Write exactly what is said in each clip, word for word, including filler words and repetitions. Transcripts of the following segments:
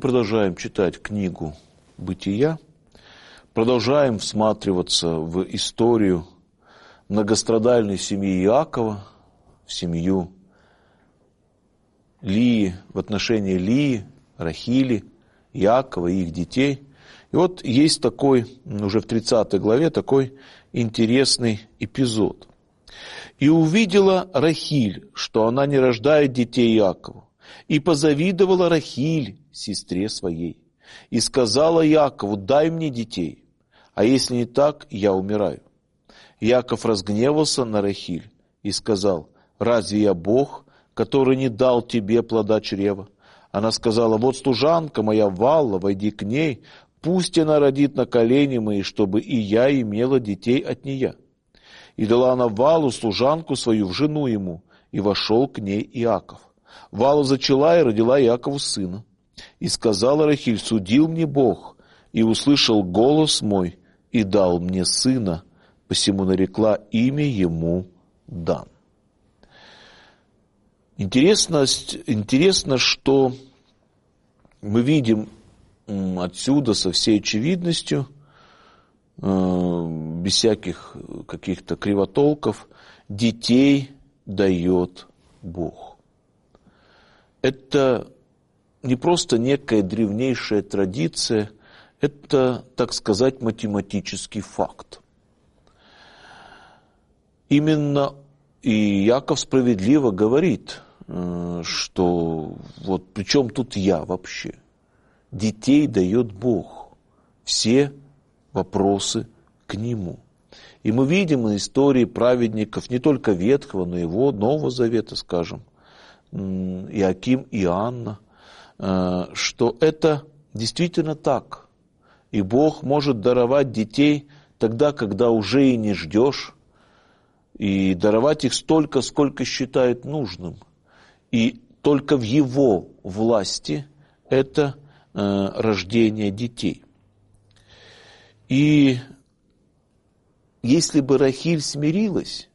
продолжаем читать книгу «Бытия», продолжаем всматриваться в историю многострадальной семьи Иакова, в семью Лии, в отношении Лии, Рахили, Иакова и их детей. И вот есть такой, уже в тридцатой главе, такой интересный эпизод. «И увидела Рахиль, что она не рождает детей Иакову, и позавидовала Рахиль сестре своей, и сказала Иакову: дай мне детей, а если не так, я умираю. Иаков разгневался на Рахиль и сказал: разве я Бог, который не дал тебе плода чрева? Она сказала: вот служанка моя Валла, войди к ней, пусть она родит на колени мои, чтобы и я имела детей от нее. И дала она Валу, служанку свою, в жену ему, и вошел к ней Иаков. Вала зачала и родила Иакову сына. И сказала Рахиль: судил мне Бог, и услышал голос мой, и дал мне сына, посему нарекла имя ему Дан». Интересно, интересно, что мы видим отсюда со всей очевидностью, без всяких каких-то кривотолков, детей дает Бог. Это не просто некая древнейшая традиция, это, так сказать, математический факт. Именно и Иаков справедливо говорит, что вот при чем тут я вообще? Детей дает Бог. Все вопросы к Нему. И мы видим на истории праведников не только Ветхого, но и его Нового Завета, скажем, Иаким и Анна, что это действительно так. И Бог может даровать детей тогда, когда уже и не ждешь, и даровать их столько, сколько считает нужным. И только в Его власти это э, рождение детей. И если бы Рахиль смирилась,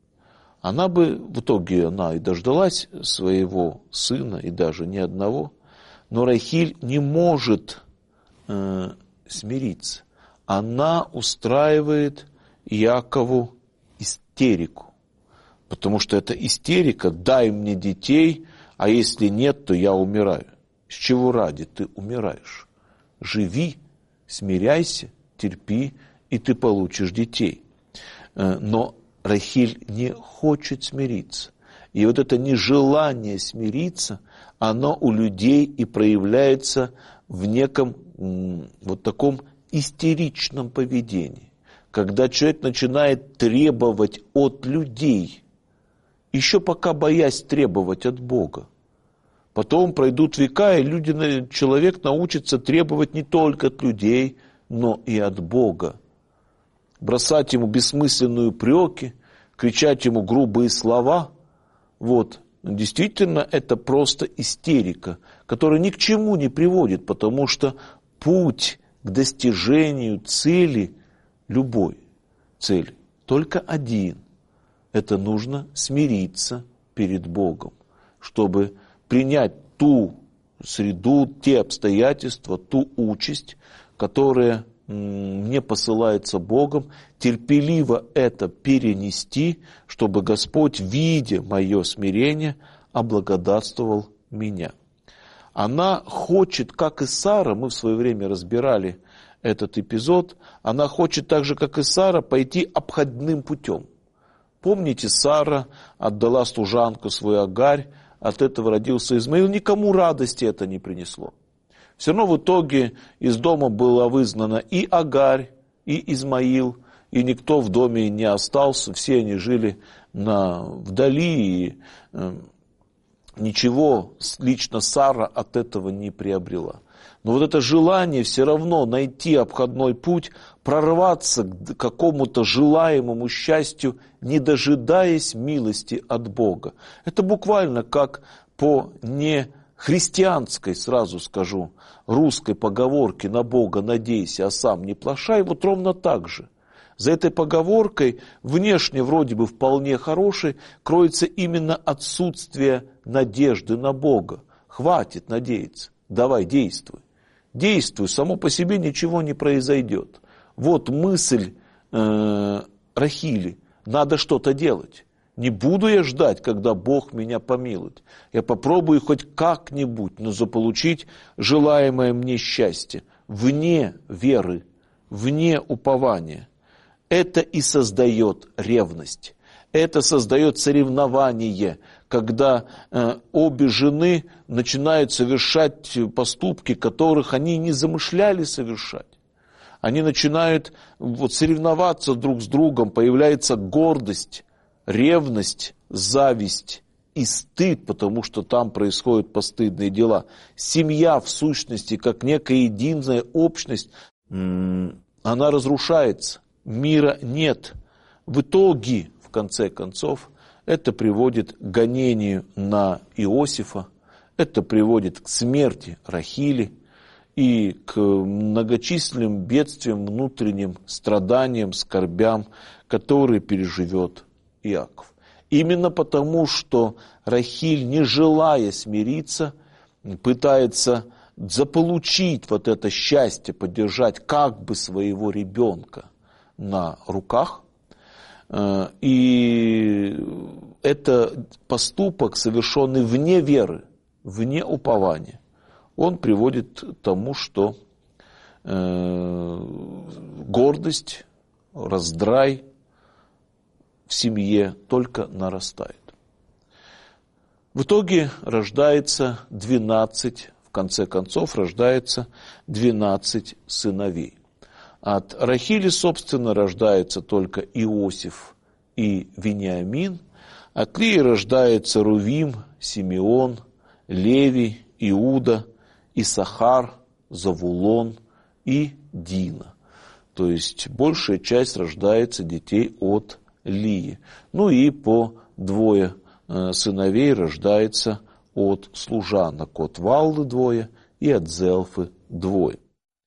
она бы, в итоге она и дождалась своего сына, и даже не одного, но Рахиль не может э, смириться. Она устраивает Иакову истерику, потому что это истерика: дай мне детей, а если нет, то я умираю. С чего ради ты умираешь? Живи, смиряйся, терпи, и ты получишь детей. Но Рахиль не хочет смириться. И вот это нежелание смириться, оно у людей и проявляется в неком вот таком истеричном поведении. Когда человек начинает требовать от людей, еще пока боясь требовать от Бога. Потом пройдут века, и люди, человек научится требовать не только от людей, но и от Бога. Бросать ему бессмысленные упреки, кричать ему грубые слова. Вот. Действительно, это просто истерика, которая ни к чему не приводит, потому что путь к достижению цели, любой цели, только один. Это нужно смириться перед Богом, чтобы принять ту среду, те обстоятельства, ту участь, которая мне посылается Богом, терпеливо это перенести, чтобы Господь, видя мое смирение, облагодатствовал меня. Она хочет, как и Сара, мы в свое время разбирали этот эпизод, она хочет так же, как и Сара, пойти обходным путем. Помните, Сара отдала служанку свою Агарь, от этого родился Измаил, никому радости это не принесло. Все равно в итоге из дома была выгнана и Агарь, и Измаил, и никто в доме не остался, все они жили на, вдали, и э, ничего лично Сара от этого не приобрела. Но вот это желание все равно найти обходной путь, прорваться к какому-то желаемому счастью, не дожидаясь милости от Бога. Это буквально как по нехристианской, сразу скажу, русской поговорке «на Бога надейся, а сам не плашай», вот ровно так же. За этой поговоркой, внешне вроде бы вполне хорошей, кроется именно отсутствие надежды на Бога. Хватит надеяться, давай действуй. действуй, само по себе ничего не произойдет. Вот мысль э, Рахили, надо что-то делать. Не буду я ждать, когда Бог меня помилует. Я попробую хоть как-нибудь, но заполучить желаемое мне счастье вне веры, вне упования. Это и создает ревность. Это создает соревнование, когда э, обе жены начинают совершать поступки, которых они не замышляли совершать. Они начинают вот, соревноваться друг с другом, появляется гордость, ревность, зависть и стыд, потому что там происходят постыдные дела. Семья, в сущности, как некая единая общность, она разрушается, мира нет. В итоге, в конце концов, это приводит к гонению на Иосифа, это приводит к смерти Рахили и к многочисленным бедствиям, внутренним страданиям, скорбям, которые переживет Иаков. Именно потому, что Рахиль, не желая смириться, пытается заполучить вот это счастье, поддержать как бы своего ребенка на руках. И это поступок, совершенный вне веры, вне упования. Он приводит к тому, что гордость, раздрай в семье только нарастает. В итоге рождается двенадцать, в конце концов рождается двенадцать сыновей. От Рахили, собственно, рождается только Иосиф и Вениамин. От Лии рождается Рувим, Симеон, Леви, Иуда, Исахар, Завулон и Дина. То есть большая часть рождается детей от Лии. Ну и по двое э, сыновей рождается от служанок, от Валлы двое и от Зелфы двое.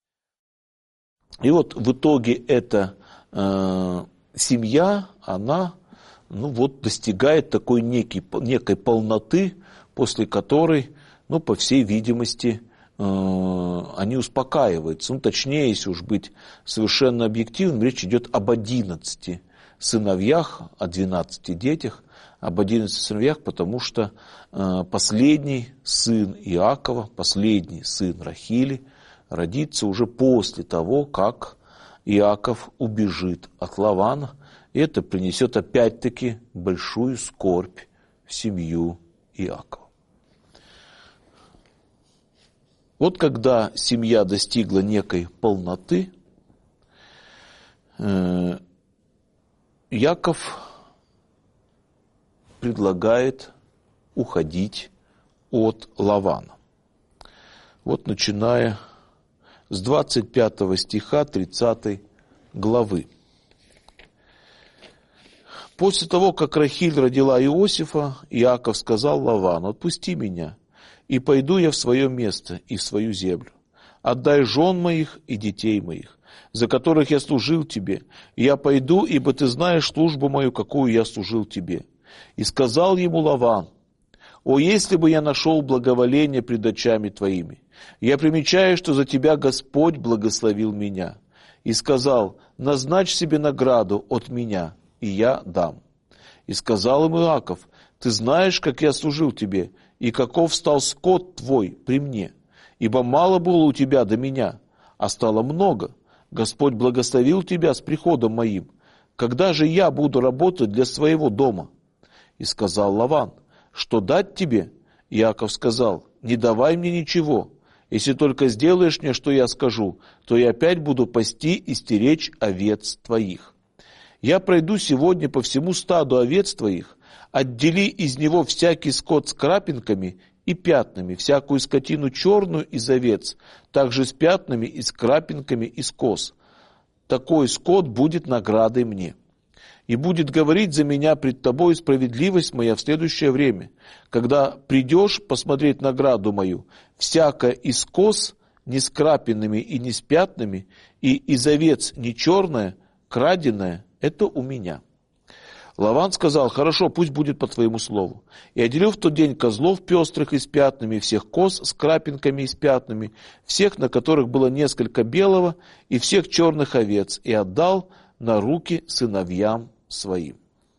И вот в итоге эта э, семья, она ну вот, достигает такой некий, некой полноты, после которой, ну, по всей видимости, э, они успокаиваются. Ну, точнее, если уж быть совершенно объективным, речь идет об одиннадцати сыновьях, о двенадцати детях, об одиннадцати сыновьях, потому что э, последний сын Иакова, последний сын Рахили, родится уже после того, как Иаков убежит от Лавана. И это принесет опять-таки большую скорбь в семью Иакова. Вот когда семья достигла некой полноты, Иаков предлагает уходить от Лавана. Вот начиная с двадцать пятого стиха тридцатой главы. После того, как Рахиль родила Иосифа, Иаков сказал Лавану: «Отпусти меня, и пойду я в свое место и в свою землю. Отдай жен моих и детей моих, за которых я служил тебе, и я пойду, ибо ты знаешь службу мою, какую я служил тебе». И сказал ему Лаван: «О, если бы я нашел благоволение пред очами твоими! Я примечаю, что за тебя Господь благословил меня». И сказал: «Назначь себе награду от меня, и я дам». И сказал ему Иаков: «Ты знаешь, как я служил тебе, и каков стал скот твой при мне, ибо мало было у тебя до меня, а стало много. Господь благословил тебя с приходом моим. Когда же я буду работать для своего дома?» И сказал Лаван: «Что дать тебе?» Иаков сказал: «Не давай мне ничего. Если только сделаешь мне, что я скажу, то я опять буду пасти и стеречь овец твоих. Я пройду сегодня по всему стаду овец твоих, отдели из него всякий скот с крапинками и пятнами, всякую скотину черную из овец, также с пятнами и с крапинками из коз. Такой скот будет наградой мне. И будет говорить за меня пред тобой справедливость моя в следующее время, когда придешь посмотреть награду мою, всякая из коз не с крапинами и не с пятнами, и из овец не черная, краденая, это у меня». Лаван сказал: хорошо, пусть будет по твоему слову. И отделил в тот день козлов пестрых и с пятнами, всех коз с крапинками и с пятнами, всех, на которых было несколько белого, и всех черных овец, и отдал на руки сыновьям своим.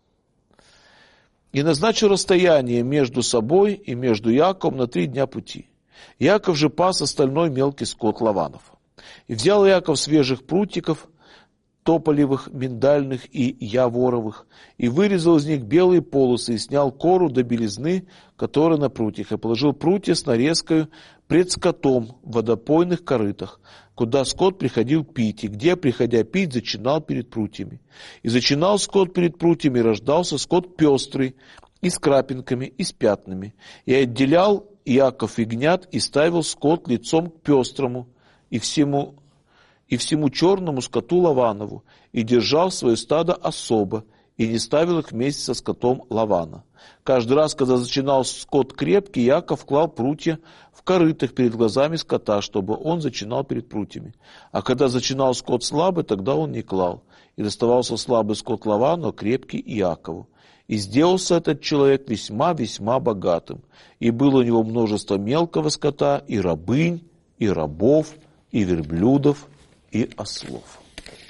И назначил расстояние между собой и между Яковом на три дня пути. Яков же пас остальной мелкий скот Лаванов. И взял Яков свежих прутиков, тополевых, миндальных и яворовых, и вырезал из них белые полосы, и снял кору до белизны, которая на прутьях, и положил прутья с нарезкою пред скотом в водопойных корытах, куда скот приходил пить, и где, приходя пить, зачинал перед прутьями. И зачинал скот перед прутьями, и рождался скот пестрый, и с крапинками, и с пятнами. И отделял Яков ягнят, и ставил скот лицом к пестрому, и всему и всему черному скоту Лаванову, и держал свое стадо особо, и не ставил их вместе со скотом Лавана. Каждый раз, когда зачинал скот крепкий, Яков клал прутья в корытах перед глазами скота, чтобы он зачинал перед прутьями. А когда зачинал скот слабый, тогда он не клал. И доставался слабый скот Лавану, а крепкий Якову. И сделался этот человек весьма-весьма богатым. И было у него множество мелкого скота, и рабынь, и рабов, и верблюдов, и ослов.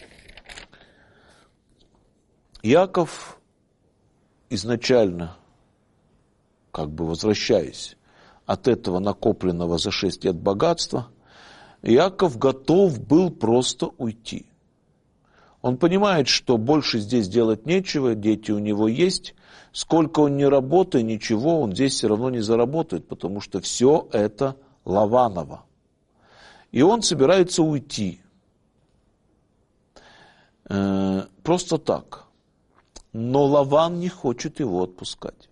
Яков изначально, как бы возвращаясь от этого накопленного за шесть лет богатства, Яков готов был просто уйти. Он понимает, что больше здесь делать нечего, дети у него есть, сколько он не работает, ничего он здесь все равно не заработает, потому что все это Лаваново. И он собирается уйти. Э, просто так. Но Лаван не хочет его отпускать.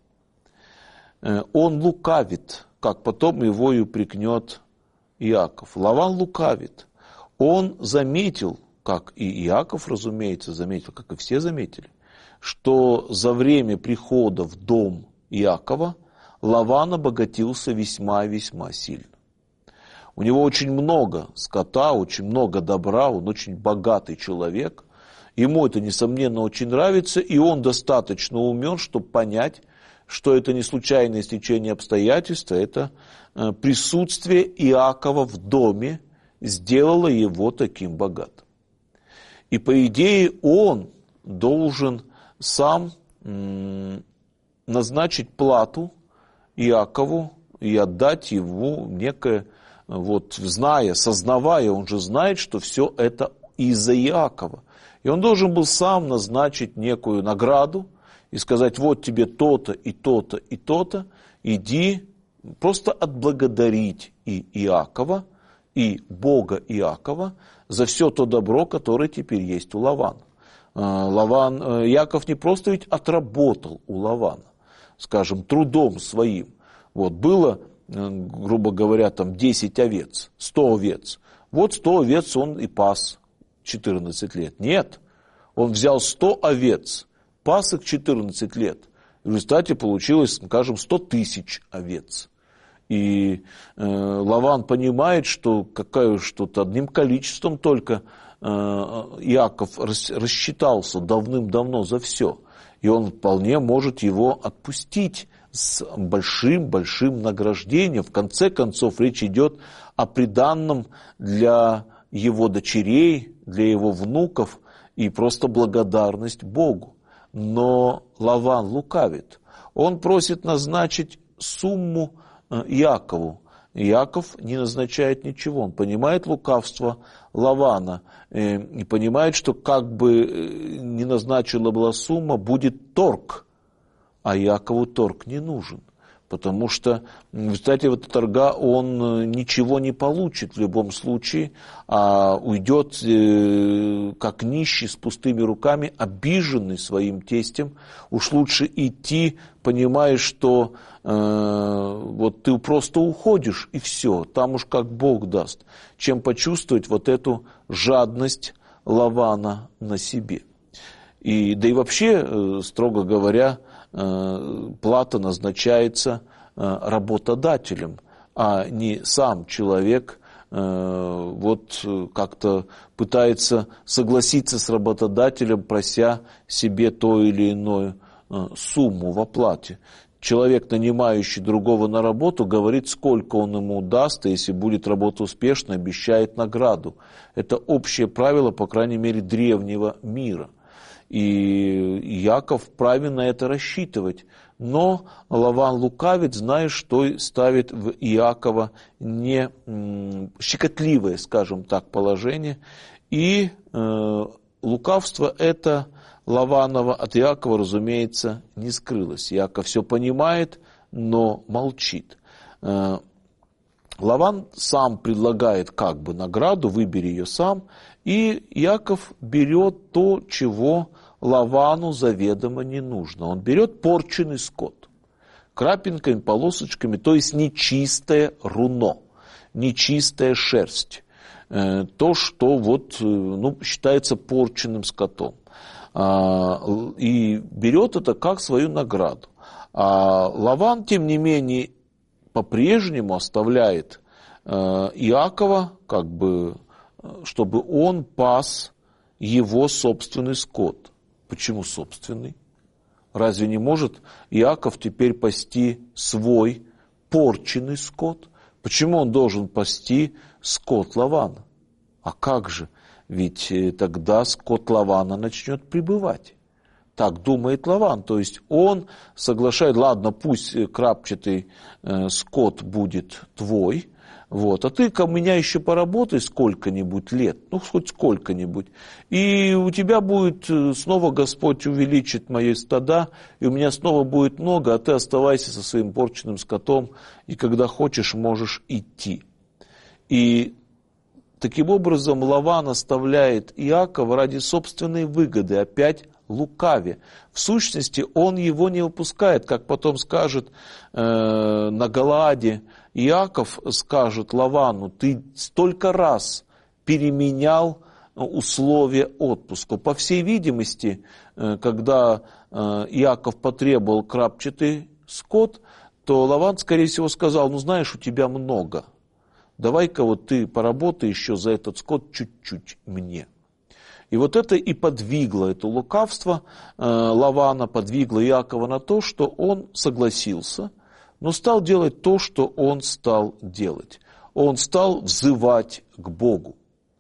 Э, он лукавит, как потом его и упрекнет Иаков. Лаван лукавит. Он заметил, как и Иаков, разумеется, заметил, как и все заметили, что за время прихода в дом Иакова Лаван обогатился весьма и весьма сильно. У него очень много скота, очень много добра, он очень богатый человек. Ему это, несомненно, очень нравится, и он достаточно умен, чтобы понять, что это не случайное стечение обстоятельств, это присутствие Иакова в доме сделало его таким богатым. И, по идее, он должен сам назначить плату Иакову и отдать ему некое, вот, зная, сознавая, он же знает, что все это из-за Иакова. И он должен был сам назначить некую награду и сказать: вот тебе то-то и то-то и то-то, иди просто отблагодарить и Иакова, и Бога Иакова за все то добро, которое теперь есть у Лавана. Лаван, Яков не просто ведь отработал у Лавана, скажем, трудом своим. Вот было, грубо говоря, там десять овец, сто овец. Вот сто овец он и пас четырнадцать лет. Нет, он взял сто овец, пас их четырнадцать лет. В результате получилось, скажем, сто тысяч овец. И э, Лаван понимает, что какая, что-то одним количеством только э, Иаков рас, рассчитался давным-давно за все. И он вполне может его отпустить с большим-большим награждением. В конце концов, речь идет о приданном для его дочерей, для его внуков и просто благодарность Богу. Но Лаван лукавит. Он просит назначить сумму Якову. Яков не назначает ничего. Он понимает лукавство Лавана и понимает, что как бы ни назначила была сумма, будет торг. А Якову торг не нужен. Потому что в результате вот торга он ничего не получит в любом случае, а уйдет э, как нищий с пустыми руками, обиженный своим тестем. Уж лучше идти, понимая, что э, вот ты просто уходишь и все, там уж как Бог даст, чем почувствовать вот эту жадность Лавана на себе. И, да и вообще, э, строго говоря, плата назначается работодателем, а не сам человек вот как-то пытается согласиться с работодателем, прося себе то или иное сумму в оплате. Человек, нанимающий другого на работу, говорит, сколько он ему даст, и если будет работа успешна, обещает награду. Это общее правило, по крайней мере, древнего мира. И Иаков вправе на это рассчитывать. Но Лаван лукавит, зная, что ставит в Иакова не щекотливое, скажем так, положение. И э, лукавство это Лаванова от Иакова, разумеется, не скрылось. Иаков все понимает, но молчит. Э, Лаван сам предлагает как бы награду, выбери ее сам, и Иаков берет то, чего Лавану заведомо не нужно. Он берет порченный скот, крапинками, полосочками, то есть нечистое руно, нечистая шерсть, то, что вот, ну, считается порченным скотом. И берет это как свою награду. А Лаван, тем не менее, по-прежнему оставляет Иакова, как бы, чтобы он пас его собственный скот. Почему собственный? Разве не может Иаков теперь пасти свой порченный скот? Почему он должен пасти скот Лавана? А как же? Ведь тогда скот Лавана начнет прибывать. Так думает Лаван. То есть он соглашает, ладно, пусть крапчатый э, скот будет твой, вот, а ты-ка у меня еще поработай сколько-нибудь лет, ну, хоть сколько-нибудь, и у тебя будет снова Господь увеличит мои стада, и у меня снова будет много, а ты оставайся со своим порченным скотом, и когда хочешь, можешь идти. И таким образом Лаван оставляет Иакова ради собственной выгоды, опять лукаве. В сущности, он его не выпускает, как потом скажет э, на Галааде, Иаков скажет Лавану, ты столько раз переменял условия отпуска. По всей видимости, э, когда э, Иаков потребовал крапчатый скот, то Лаван, скорее всего, сказал, ну знаешь, у тебя много, давай-ка вот ты поработай еще за этот скот чуть-чуть мне. И вот это и подвигло, это лукавство э, Лавана, подвигло Иакова на то, что он согласился, но стал делать то, что он стал делать. Он стал взывать к Богу.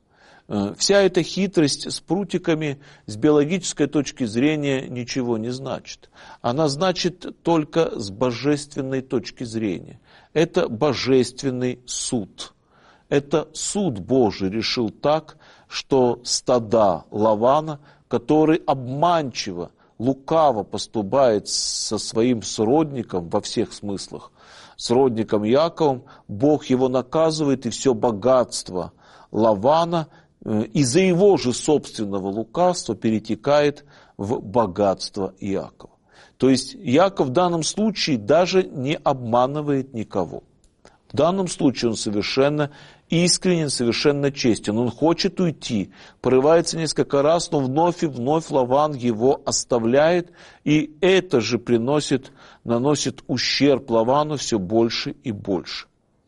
Э, вся эта хитрость с прутиками с биологической точки зрения ничего не значит. Она значит только с божественной точки зрения. Это божественный суд. Это суд Божий решил так, что стада Лавана, который обманчиво, лукаво поступает со своим сродником во всех смыслах, сродником Иаковом, Бог его наказывает, и все богатство Лавана из-за его же собственного лукавства перетекает в богатство Иакова. То есть Иаков в данном случае даже не обманывает никого. В данном случае он совершенно искренен, совершенно честен. Он хочет уйти, порывается несколько раз, но вновь и вновь Лаван его оставляет, и это же приносит, наносит ущерб Лавану все больше и больше.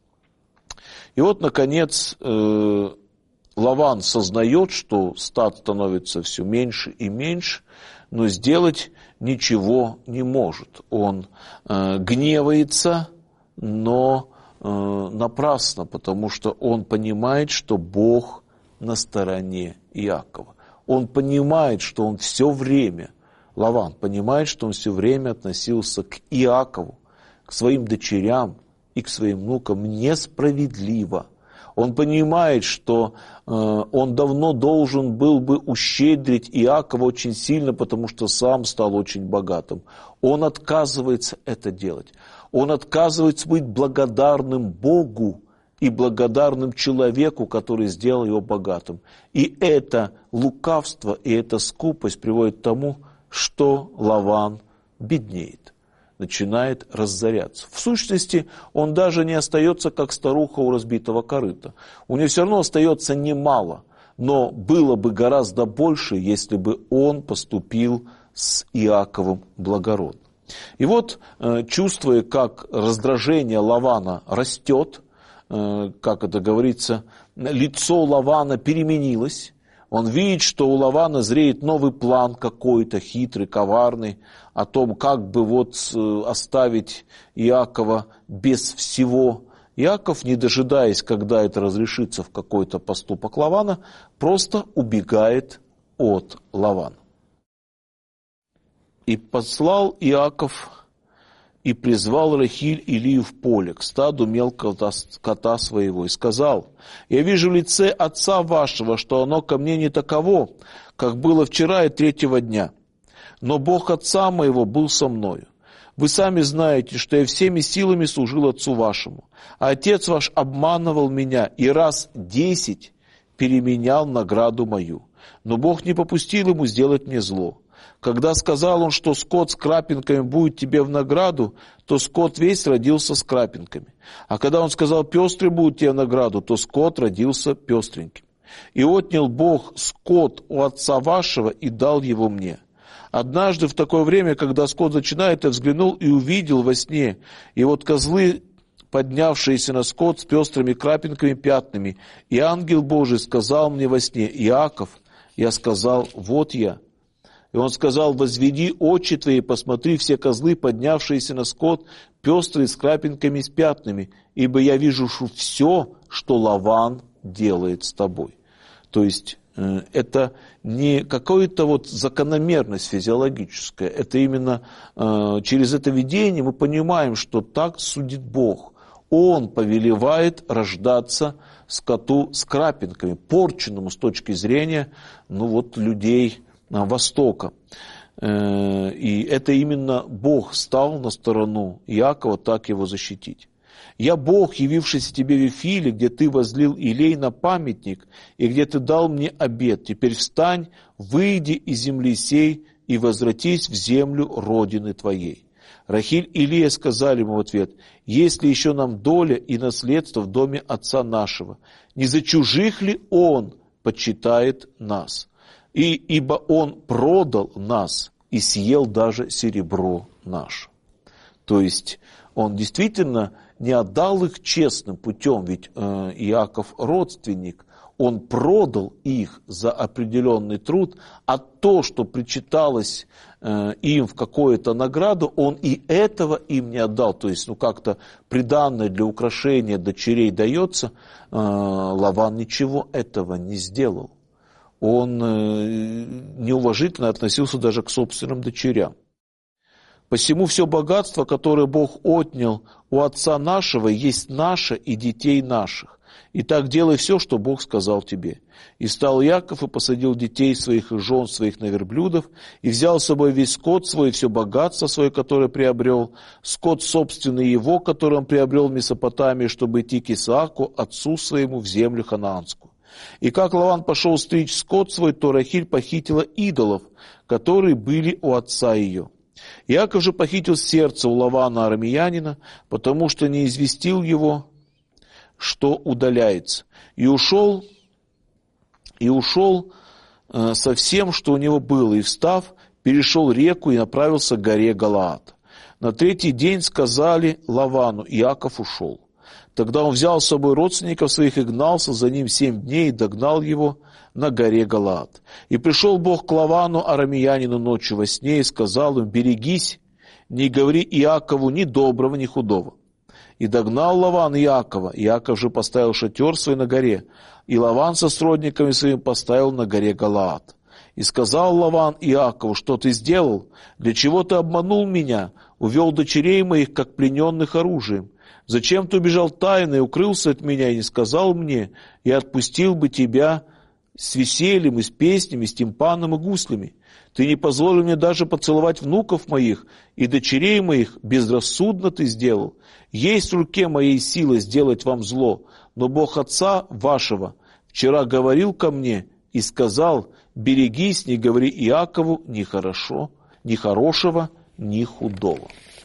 И вот, наконец, э, Лаван сознает, что стад становится все меньше и меньше, но сделать ничего не может. Он э, гневается, но напрасно, потому что он понимает, что Бог на стороне Иакова. Он понимает, что он все время, Лаван понимает, что он все время относился к Иакову, к своим дочерям и к своим внукам несправедливо. Он понимает, что э, он давно должен был бы ущедрить Иакова очень сильно, потому что сам стал очень богатым. Он отказывается это делать. Он отказывается быть благодарным Богу и благодарным человеку, который сделал его богатым. И это лукавство, и эта скупость приводит к тому, что Лаван беднеет, начинает разоряться. В сущности, он даже не остается, как старуха у разбитого корыта. У него все равно остается немало, но было бы гораздо больше, если бы он поступил с Иаковом благородно. И вот, чувствуя, как раздражение Лавана растет, как это говорится, лицо Лавана переменилось, Он видит, что у Лавана зреет новый план какой-то, хитрый, коварный, о том, как бы вот оставить Иакова без всего. Иаков, не дожидаясь, когда это разрешится в какой-то поступок Лавана, просто убегает от Лавана. И послал Иаков и призвал Рахиль и Лию в поле, к стаду мелкого скота своего, и сказал: «Я вижу в лице отца вашего, что оно ко мне не таково, как было вчера и третьего дня. Но Бог отца моего был со мною. Вы сами знаете, что я всеми силами служил отцу вашему, а отец ваш обманывал меня и раз десять переменял награду мою. Но Бог не попустил ему сделать мне зло. Когда сказал он, что скот с крапинками будет тебе в награду, то скот весь родился с крапинками. А когда он сказал, пестрый будет тебе в награду, то скот родился пестреньким. И отнял Бог скот у отца вашего и дал его мне. Однажды в такое время, когда скот зачинает, я взглянул и увидел во сне, и вот козлы, поднявшиеся на скот с пестрыми крапинками пятнами, и ангел Божий сказал мне во сне: Иаков. Я сказал: вот я. И он сказал: возведи очи твои, и посмотри все козлы, поднявшиеся на скот, пестрые с крапинками и с пятнами, ибо я вижу все, что Лаван делает с тобой. То есть э, это не какая-то вот закономерность физиологическая, это именно э, через это видение мы понимаем, что так судит Бог. Он повелевает рождаться скоту с крапинками, порченному с точки зрения ну вот, людей Востока. И это именно Бог стал на сторону Иакова, так его защитить. «Я Бог, явившийся тебе в Вифиле, где ты возлил илей на памятник, и где ты дал мне обет. Теперь встань, выйди из земли сей и возвратись в землю родины твоей». Рахиль и Лия сказали ему в ответ: «Есть ли еще нам доля и наследство в доме отца нашего? Не за чужих ли он почитает нас? И ибо он продал нас и съел даже серебро наше». То есть он действительно не отдал их честным путем, ведь э, Иаков родственник, он продал их за определенный труд, а то, что причиталось э, им в какую-то награду, он и этого им не отдал. То есть, ну как-то приданное для украшения дочерей дается, э, Лаван ничего этого не сделал. Он э, неуважительно относился даже к собственным дочерям. «Посему все богатство, которое Бог отнял у отца нашего, есть наше и детей наших. Итак, делай все, что Бог сказал тебе». И стал Иаков и посадил детей своих и жен своих на верблюдов, и взял с собой весь скот свой, и все богатство свое, которое приобрел, скот собственный его, который он приобрел в Месопотамии, чтобы идти к Исааку, отцу своему, в землю ханаанскую. И как Лаван пошел стричь скот свой, то Рахиль похитила идолов, которые были у отца ее. Иаков же похитил сердце у Лавана арамеянина, потому что не известил его, что удаляется. И ушел, и ушел э, со всем, что у него было, и, встав, перешел реку и направился к горе Галаад. На третий день сказали Лавану: Иаков ушел. Тогда он взял с собой родственников своих и гнался за ним семь дней и догнал его на горе Галаад. И пришел Бог к Лавану арамеянину ночью во сне и сказал им: берегись, не говори Иакову ни доброго, ни худого. И догнал Лаван Иакова. Иаков же поставил шатер свой на горе, и Лаван со сродниками своими поставил на горе Галаад. И сказал Лаван Иакову: что ты сделал? Для чего ты обманул меня, увел дочерей моих, как плененных оружием? Зачем ты убежал тайно и укрылся от меня, и не сказал мне, и отпустил бы тебя с весельем, и с песнями, с тимпаном и гуслями? Ты не позволил мне даже поцеловать внуков моих, и дочерей моих безрассудно ты сделал. Есть в руке моей силы сделать вам зло, но Бог отца вашего вчера говорил ко мне и сказал: берегись, не говори Иакову ни хорошо, ни хорошего, ни худого.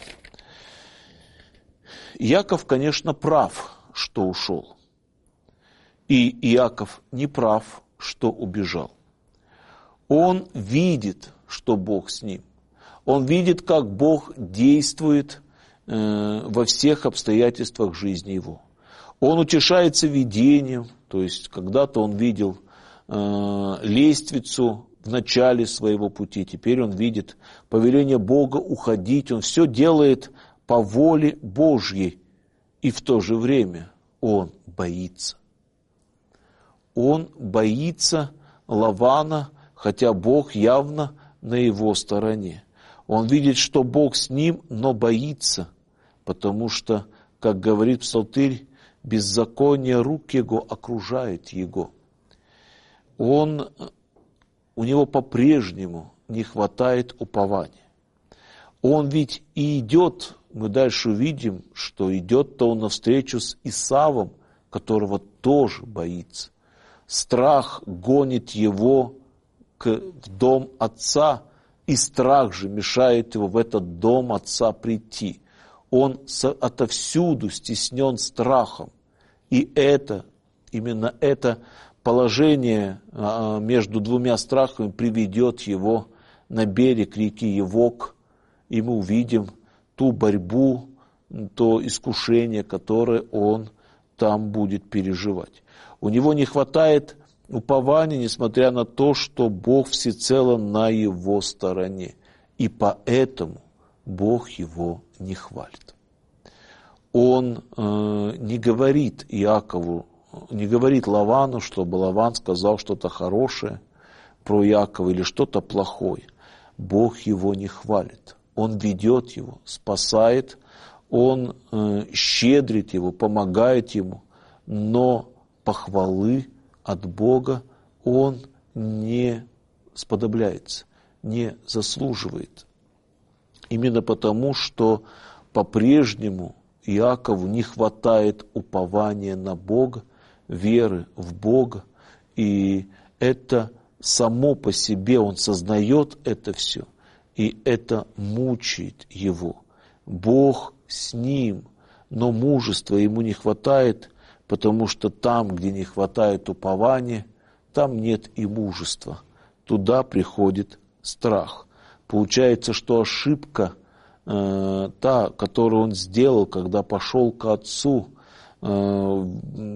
Иаков, конечно, прав, что ушел. И Иаков не прав, что убежал. Он видит, что Бог с ним. Он видит, как Бог действует э, во всех обстоятельствах жизни его. Он утешается видением, то есть когда-то он видел э, лестницу в начале своего пути, теперь он видит повеление Бога уходить, он все делает по воле Божьей, и в то же время он боится. Он боится Лавана, хотя Бог явно на его стороне. Он видит, что Бог с ним, но боится, потому что, как говорит Псалтырь, беззаконие рук его окружает его. Он, у него по-прежнему не хватает упования. Он ведь и идет, мы дальше увидим, что идет-то он навстречу с Исавом, которого тоже боится. Страх гонит его к, в дом отца, и страх же мешает его в этот дом отца прийти. Он со, отовсюду стеснен страхом. И это, именно это положение а, между двумя страхами приведет его на берег реки Евок, и мы увидим ту борьбу, то искушение, которое он там будет переживать. У него не хватает упования, несмотря на то, что Бог всецело на его стороне. И поэтому Бог его не хвалит. Он э, не говорит Иакову, не говорит Лавану, чтобы Лаван сказал что-то хорошее про Иакова или что-то плохое. Бог его не хвалит. Он ведет его, спасает, он э, щедрит его, помогает ему, но похвалы от Бога он не сподобляется, не заслуживает. Именно потому, что по-прежнему Иакову не хватает упования на Бога, веры в Бога, и это само по себе, он сознает это все, и это мучает его. Бог с ним, но мужества ему не хватает, потому что там, где не хватает упования, там нет и мужества. Туда приходит страх. Получается, что ошибка, э, та, которую он сделал, когда пошел к отцу, э,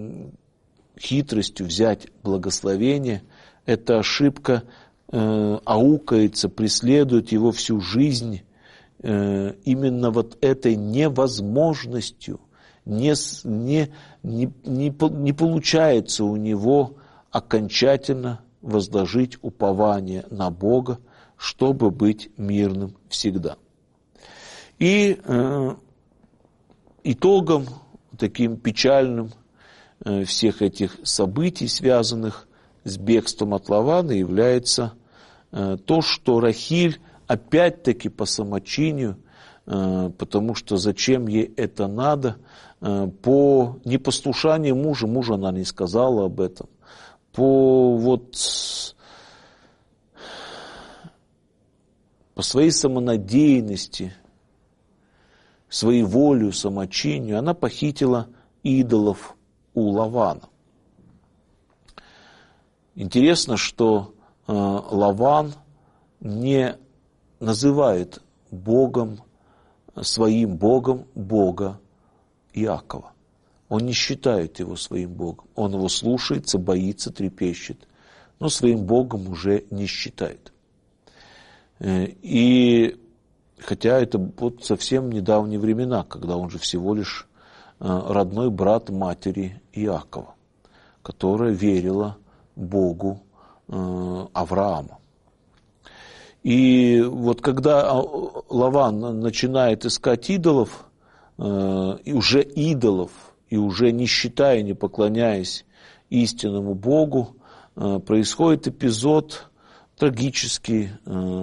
хитростью взять благословение, эта ошибка э, аукается, преследует его всю жизнь, э, именно вот этой невозможностью. Не, не, не, не, не получается у него окончательно возложить упование на Бога, чтобы быть мирным всегда. И э, итогом таким печальным э, всех этих событий, связанных с бегством от Лавана, является э, то, что Рахиль опять-таки по самочинию, э, потому что зачем ей это надо, по непослушанию мужа, мужа она не сказала об этом, по вот по своей самонадеянности, своей волею, самочинию, она похитила идолов у Лавана. Интересно, что э, Лаван не называет Богом, своим Богом Бога Иакова. Он не считает его своим Богом. Он его слушается, боится, трепещет, но своим Богом уже не считает. И хотя это вот совсем недавние времена, когда он же всего лишь родной брат матери Иакова, которая верила Богу Авраама. И вот когда Лаван начинает искать идолов, и уже идолов, и уже не считая, не поклоняясь истинному Богу, происходит эпизод трагический,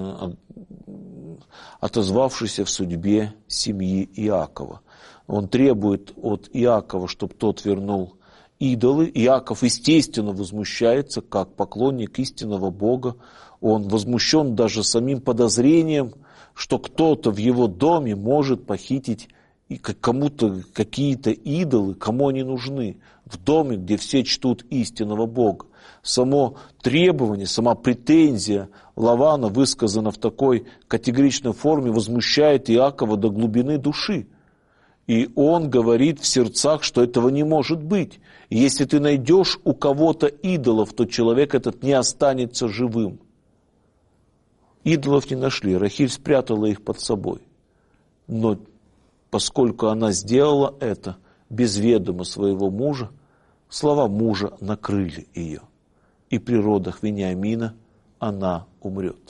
отозвавшийся в судьбе семьи Иакова. Он требует от Иакова, чтобы тот вернул идолы. Иаков, естественно, возмущается, как поклонник истинного Бога. Он возмущен даже самим подозрением, что кто-то в его доме может похитить и кому-то какие-то идолы, кому они нужны, в доме, где все чтут истинного Бога. Само требование, сама претензия Лавана, высказана в такой категоричной форме, возмущает Иакова до глубины души. И он говорит в сердцах, что этого не может быть. И если ты найдешь у кого-то идолов, то человек этот не останется живым. Идолов не нашли, Рахиль спрятала их под собой. Но поскольку она сделала это без ведома своего мужа, слова мужа накрыли ее. И при родах Вениамина она умрет.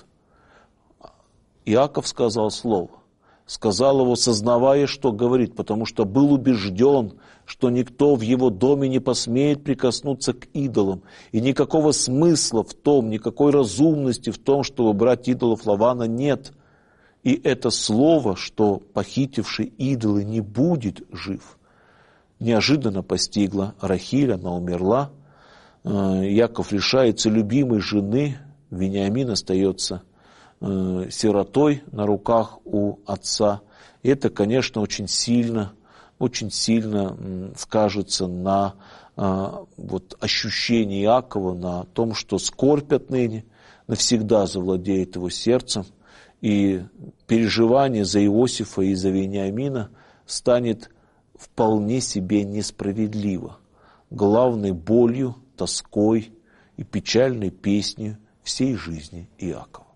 Иаков сказал слово. Сказал его, сознавая, что говорит, потому что был убежден, что никто в его доме не посмеет прикоснуться к идолам. И никакого смысла в том, никакой разумности в том, чтобы брать идолов Лавана, нет. И это слово, что похитивший идолы не будет жив, неожиданно постигло Рахиль, она умерла. Яков лишается любимой жены, Вениамин остается сиротой на руках у отца. И это, конечно, очень сильно, очень сильно скажется на вот, ощущении Иакова, на том, что скорбь отныне навсегда завладеет его сердцем, и переживание за Иосифа и за Вениамина станет вполне себе несправедливо. Главной болью, тоской и печальной песней всей жизни Иакова.